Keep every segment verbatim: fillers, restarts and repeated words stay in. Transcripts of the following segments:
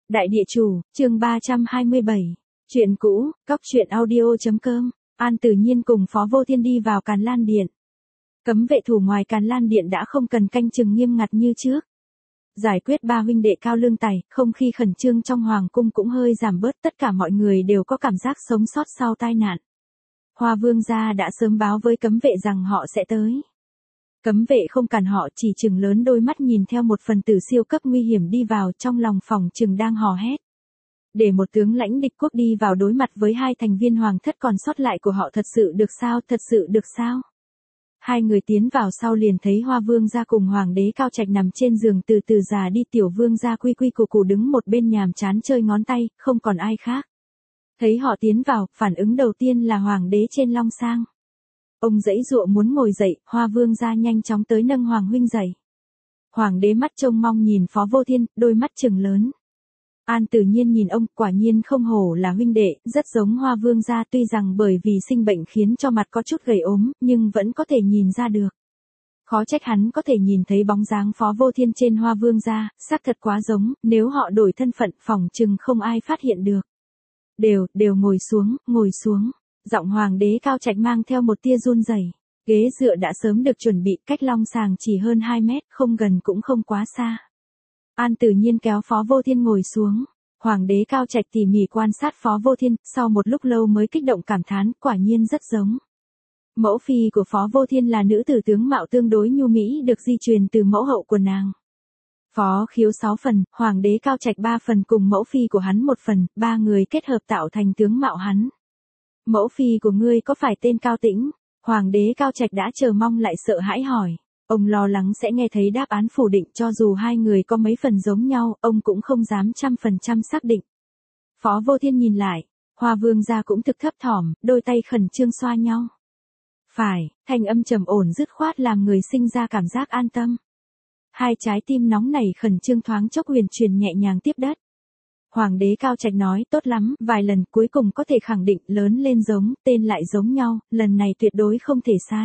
Đại địa chủ, chương ba trăm hai mươi bảy. Chuyện cũ, cóc truyện audio.com. An Tử Nhiên cùng Phó Vô Thiên đi vào Càn Lan Điện. Cấm vệ thủ ngoài Càn Lan Điện đã không cần canh chừng nghiêm ngặt như trước. Giải quyết ba huynh đệ Cao Lương Tài, không khí khẩn trương trong hoàng cung cũng hơi giảm bớt, tất cả mọi người đều có cảm giác sống sót sau tai nạn. Hoa Vương gia đã sớm báo với cấm vệ rằng họ sẽ tới. Cấm vệ không cản họ, chỉ chừng lớn đôi mắt nhìn theo một phần tử siêu cấp nguy hiểm đi vào, trong lòng phòng chừng đang hò hét. Để một tướng lãnh địch quốc đi vào đối mặt với hai thành viên hoàng thất còn sót lại của họ thật sự được sao, thật sự được sao? Hai người tiến vào sau liền thấy Hoa Vương gia cùng Hoàng đế Cao Trạch nằm trên giường từ từ già đi, Tiểu Vương gia quy quy củ củ đứng một bên nhàm chán chơi ngón tay, không còn ai khác. Thấy họ tiến vào, phản ứng đầu tiên là Hoàng đế trên long sang. Ông giãy giụa muốn ngồi dậy, Hoa Vương gia nhanh chóng tới nâng Hoàng huynh dậy. Hoàng đế mắt trông mong nhìn Phó Vô Thiên, đôi mắt trừng lớn. An Tử Nhiên nhìn ông, quả nhiên không hổ là huynh đệ, rất giống Hoa Vương gia, tuy rằng bởi vì sinh bệnh khiến cho mặt có chút gầy ốm, nhưng vẫn có thể nhìn ra được. Khó trách hắn có thể nhìn thấy bóng dáng Phó Vô Thiên trên Hoa Vương gia, xác thật quá giống, nếu họ đổi thân phận phòng chừng không ai phát hiện được. Đều, đều ngồi xuống, ngồi xuống. Giọng Hoàng đế Cao Trạch mang theo một tia run rẩy. Ghế dựa đã sớm được chuẩn bị, cách long sàng chỉ hơn hai mét, không gần cũng không quá xa. An Tử Nhiên kéo Phó Vô Thiên ngồi xuống. Hoàng đế Cao Trạch tỉ mỉ quan sát Phó Vô Thiên, sau một lúc lâu mới kích động cảm thán, quả nhiên rất giống. Mẫu phi của Phó Vô Thiên là nữ tử tướng mạo tương đối nhu mỹ, được di truyền từ mẫu hậu của nàng. Phó Khiếu sáu phần, Hoàng đế Cao Trạch ba phần cùng mẫu phi của hắn một phần, ba người kết hợp tạo thành tướng mạo hắn. Mẫu phi của ngươi có phải tên Cao Tĩnh? Hoàng đế Cao Trạch đã chờ mong lại sợ hãi hỏi. Ông lo lắng sẽ nghe thấy đáp án phủ định, cho dù hai người có mấy phần giống nhau, ông cũng không dám trăm phần trăm xác định. Phó Vô Thiên nhìn lại, Hoa Vương gia cũng thực thấp thỏm, đôi tay khẩn trương xoa nhau. Phải, thanh âm trầm ổn dứt khoát làm người sinh ra cảm giác an tâm. Hai trái tim nóng nảy khẩn trương thoáng chốc huyền truyền nhẹ nhàng tiếp đất. Hoàng đế Cao Trạch nói, tốt lắm, vài lần cuối cùng có thể khẳng định, lớn lên giống, tên lại giống nhau, lần này tuyệt đối không thể sai.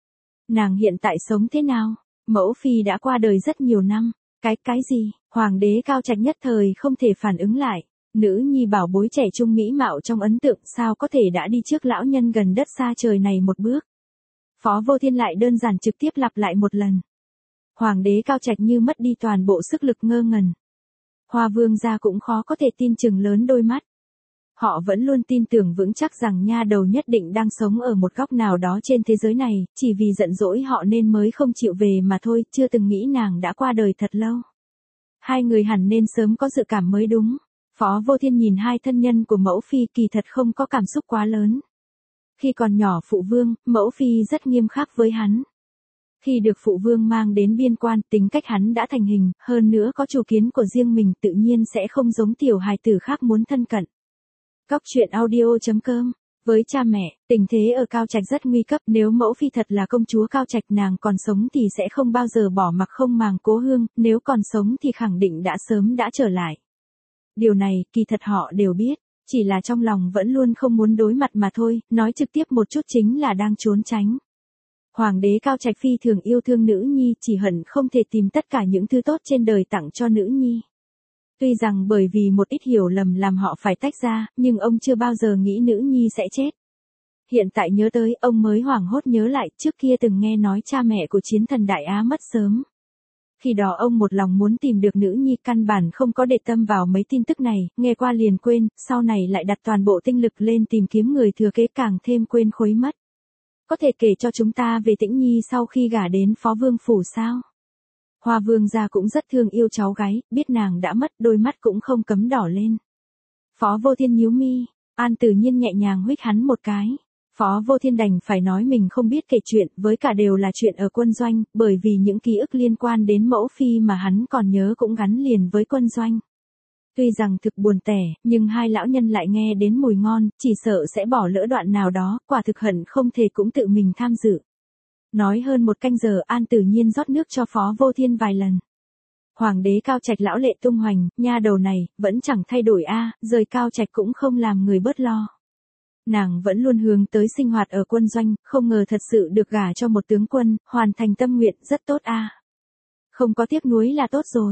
Nàng hiện tại sống thế nào? Mẫu phi đã qua đời rất nhiều năm. Cái, cái gì? Hoàng đế Cao Trạch nhất thời không thể phản ứng lại. Nữ nhi bảo bối trẻ trung mỹ mạo trong ấn tượng sao có thể đã đi trước lão nhân gần đất xa trời này một bước. Phó Vô Thiên lại đơn giản trực tiếp lặp lại một lần. Hoàng đế Cao Trạch như mất đi toàn bộ sức lực ngơ ngẩn. Hoa Vương gia cũng khó có thể tin chừng lớn đôi mắt. Họ vẫn luôn tin tưởng vững chắc rằng nha đầu nhất định đang sống ở một góc nào đó trên thế giới này, chỉ vì giận dỗi họ nên mới không chịu về mà thôi, chưa từng nghĩ nàng đã qua đời thật lâu. Hai người hẳn nên sớm có dự cảm mới đúng. Phó Vô Thiên nhìn hai thân nhân của mẫu phi kỳ thật không có cảm xúc quá lớn. Khi còn nhỏ phụ vương, mẫu phi rất nghiêm khắc với hắn. Khi được phụ vương mang đến biên quan, tính cách hắn đã thành hình, hơn nữa có chủ kiến của riêng mình, tự nhiên sẽ không giống tiểu hài tử khác muốn thân cận. Cóc truyện audio.com. Với cha mẹ, tình thế ở Cao Trạch rất nguy cấp, nếu mẫu phi thật là công chúa Cao Trạch nàng còn sống thì sẽ không bao giờ bỏ mặc không màng cố hương, nếu còn sống thì khẳng định đã sớm đã trở lại. Điều này, kỳ thật họ đều biết, chỉ là trong lòng vẫn luôn không muốn đối mặt mà thôi, nói trực tiếp một chút chính là đang trốn tránh. Hoàng đế Cao Trạch phi thường yêu thương nữ nhi, chỉ hận không thể tìm tất cả những thứ tốt trên đời tặng cho nữ nhi. Tuy rằng bởi vì một ít hiểu lầm làm họ phải tách ra, nhưng ông chưa bao giờ nghĩ nữ nhi sẽ chết. Hiện tại nhớ tới, ông mới hoảng hốt nhớ lại, trước kia từng nghe nói cha mẹ của chiến thần Đại Á mất sớm. Khi đó ông một lòng muốn tìm được nữ nhi, căn bản không có để tâm vào mấy tin tức này, nghe qua liền quên, sau này lại đặt toàn bộ tinh lực lên tìm kiếm người thừa kế, càng thêm quên khuấy mất. Có thể kể cho chúng ta về Tĩnh Nhi sau khi gả đến Phó Vương phủ sao? Hoa Vương gia cũng rất thương yêu cháu gái, biết nàng đã mất, đôi mắt cũng không cấm đỏ lên. Phó Vô Thiên nhíu mi, An Tử Nhiên nhẹ nhàng huých hắn một cái. Phó Vô Thiên đành phải nói mình không biết kể chuyện, với cả đều là chuyện ở quân doanh, bởi vì những ký ức liên quan đến mẫu phi mà hắn còn nhớ cũng gắn liền với quân doanh. Tuy rằng thực buồn tẻ, nhưng hai lão nhân lại nghe đến mùi ngon, chỉ sợ sẽ bỏ lỡ đoạn nào đó, quả thực hận không thể cũng tự mình tham dự. Nói hơn một canh giờ, An Tử Nhiên rót nước cho Phó Vô Thiên vài lần. Hoàng đế Cao Trạch lão lệ tung hoành, nha đầu này, vẫn chẳng thay đổi a, rời Cao Trạch cũng không làm người bớt lo. Nàng vẫn luôn hướng tới sinh hoạt ở quân doanh, không ngờ thật sự được gả cho một tướng quân, hoàn thành tâm nguyện, rất tốt a. Không có tiếc nuối là tốt rồi.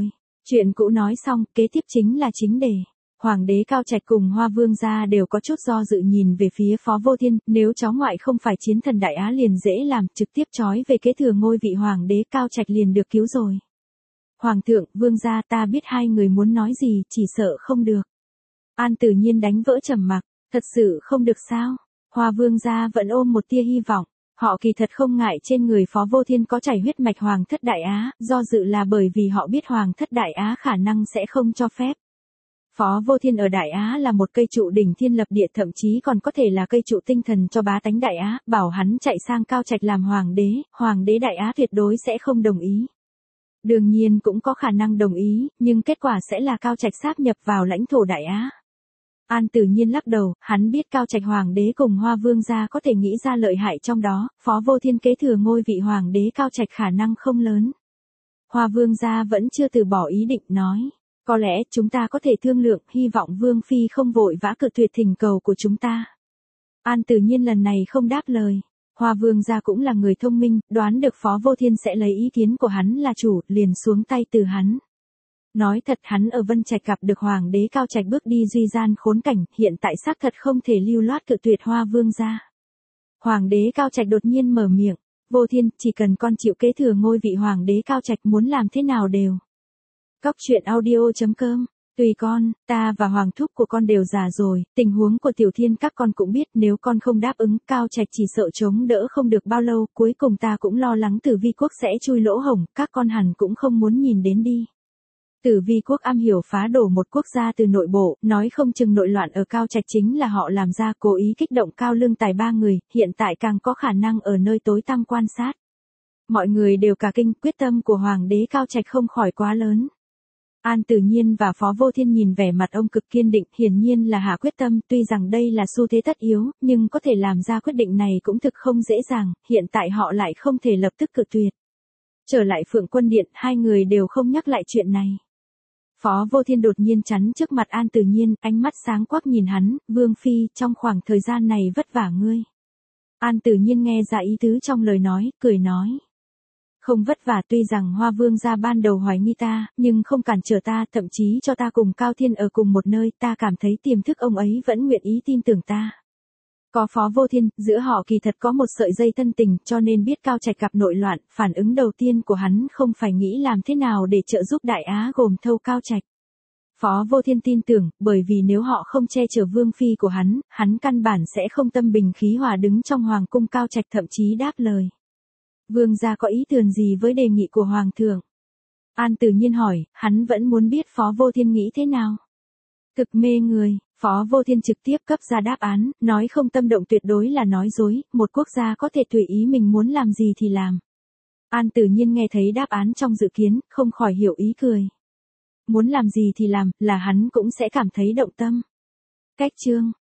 Chuyện cũ nói xong, kế tiếp chính là chính đề. Hoàng đế Cao Trạch cùng Hoa Vương gia đều có chút do dự nhìn về phía Phó Vô Thiên, nếu cháu ngoại không phải chiến thần Đại Á liền dễ làm, trực tiếp trói về kế thừa ngôi vị Hoàng đế Cao Trạch liền được cứu rồi. Hoàng thượng, Vương gia, ta biết hai người muốn nói gì, chỉ sợ không được. An Tử Nhiên đánh vỡ trầm mặc, thật sự không được sao? Hoa Vương gia vẫn ôm một tia hy vọng. Họ kỳ thật không ngại trên người Phó Vô Thiên có chảy huyết mạch Hoàng thất Đại Á, do dự là bởi vì họ biết Hoàng thất Đại Á khả năng sẽ không cho phép. Phó Vô Thiên ở Đại Á là một cây trụ đỉnh thiên lập địa, thậm chí còn có thể là cây trụ tinh thần cho bá tánh Đại Á, bảo hắn chạy sang Cao Trạch làm Hoàng đế, Hoàng đế Đại Á tuyệt đối sẽ không đồng ý. Đương nhiên cũng có khả năng đồng ý, nhưng kết quả sẽ là Cao Trạch sáp nhập vào lãnh thổ Đại Á. An Tử Nhiên lắc đầu, hắn biết Cao Trạch Hoàng đế cùng Hoa Vương gia có thể nghĩ ra lợi hại trong đó, Phó Vô Thiên kế thừa ngôi vị Hoàng đế Cao Trạch khả năng không lớn. Hoa Vương gia vẫn chưa từ bỏ ý định, nói, có lẽ chúng ta có thể thương lượng, hy vọng Vương Phi không vội vã cự tuyệt thỉnh cầu của chúng ta. An Tử Nhiên lần này không đáp lời. Hoa Vương gia cũng là người thông minh, đoán được Phó Vô Thiên sẽ lấy ý kiến của hắn là chủ, liền xuống tay từ hắn. Nói thật, hắn ở Vân Trạch gặp được Hoàng đế Cao Trạch bước đi duy gian khốn cảnh, hiện tại xác thật không thể lưu loát cự tuyệt Hoa Vương gia. Hoàng đế Cao Trạch đột nhiên mở miệng, Vô Thiên, chỉ cần con chịu kế thừa ngôi vị Hoàng đế Cao Trạch, muốn làm thế nào đều. Cóc truyện audio chấm com, tùy con, ta và Hoàng thúc của con đều già rồi, tình huống của Tiểu Thiên các con cũng biết, nếu con không đáp ứng, Cao Trạch chỉ sợ chống đỡ không được bao lâu, cuối cùng ta cũng lo lắng Tử Vi quốc sẽ chui lỗ hổng, các con hẳn cũng không muốn nhìn đến đi. Tử Vi quốc am hiểu phá đổ một quốc gia từ nội bộ, nói không chừng nội loạn ở Cao Trạch chính là họ làm ra, cố ý kích động Cao Lương Tài ba người, hiện tại càng có khả năng ở nơi tối tăm quan sát. Mọi người đều cả kinh, quyết tâm của Hoàng đế Cao Trạch không khỏi quá lớn. An Tử Nhiên và Phó Vô Thiên nhìn vẻ mặt ông cực kiên định, hiển nhiên là hạ quyết tâm, tuy rằng đây là xu thế tất yếu, nhưng có thể làm ra quyết định này cũng thực không dễ dàng, hiện tại họ lại không thể lập tức cự tuyệt. Trở lại Phượng Quân Điện, hai người đều không nhắc lại chuyện này. Phó Vô Thiên đột nhiên chắn trước mặt An Tử Nhiên, ánh mắt sáng quắc nhìn hắn, Vương Phi, trong khoảng thời gian này vất vả ngươi. An Tử Nhiên nghe ra ý tứ trong lời nói, cười nói. Không vất vả, tuy rằng Hoa Vương gia ban đầu hoài nghi ta, nhưng không cản trở ta, thậm chí cho ta cùng Cao Thiên ở cùng một nơi, ta cảm thấy tiềm thức ông ấy vẫn nguyện ý tin tưởng ta. Có Phó Vô Thiên, giữa họ kỳ thật có một sợi dây thân tình, cho nên biết Cao Trạch gặp nội loạn, phản ứng đầu tiên của hắn không phải nghĩ làm thế nào để trợ giúp Đại Á gồm thâu Cao Trạch. Phó Vô Thiên tin tưởng, bởi vì nếu họ không che chở Vương Phi của hắn, hắn căn bản sẽ không tâm bình khí hòa đứng trong Hoàng cung Cao Trạch, thậm chí đáp lời. Vương gia có ý tưởng gì với đề nghị của Hoàng thượng? An Tử Nhiên hỏi, hắn vẫn muốn biết Phó Vô Thiên nghĩ thế nào. Cực mê người, Phó Vô Thiên trực tiếp cấp ra đáp án, nói không tâm động tuyệt đối là nói dối, một quốc gia có thể tùy ý mình muốn làm gì thì làm. An Tử Nhiên nghe thấy đáp án trong dự kiến, không khỏi hiểu ý cười. Muốn làm gì thì làm, là hắn cũng sẽ cảm thấy động tâm. Cách chương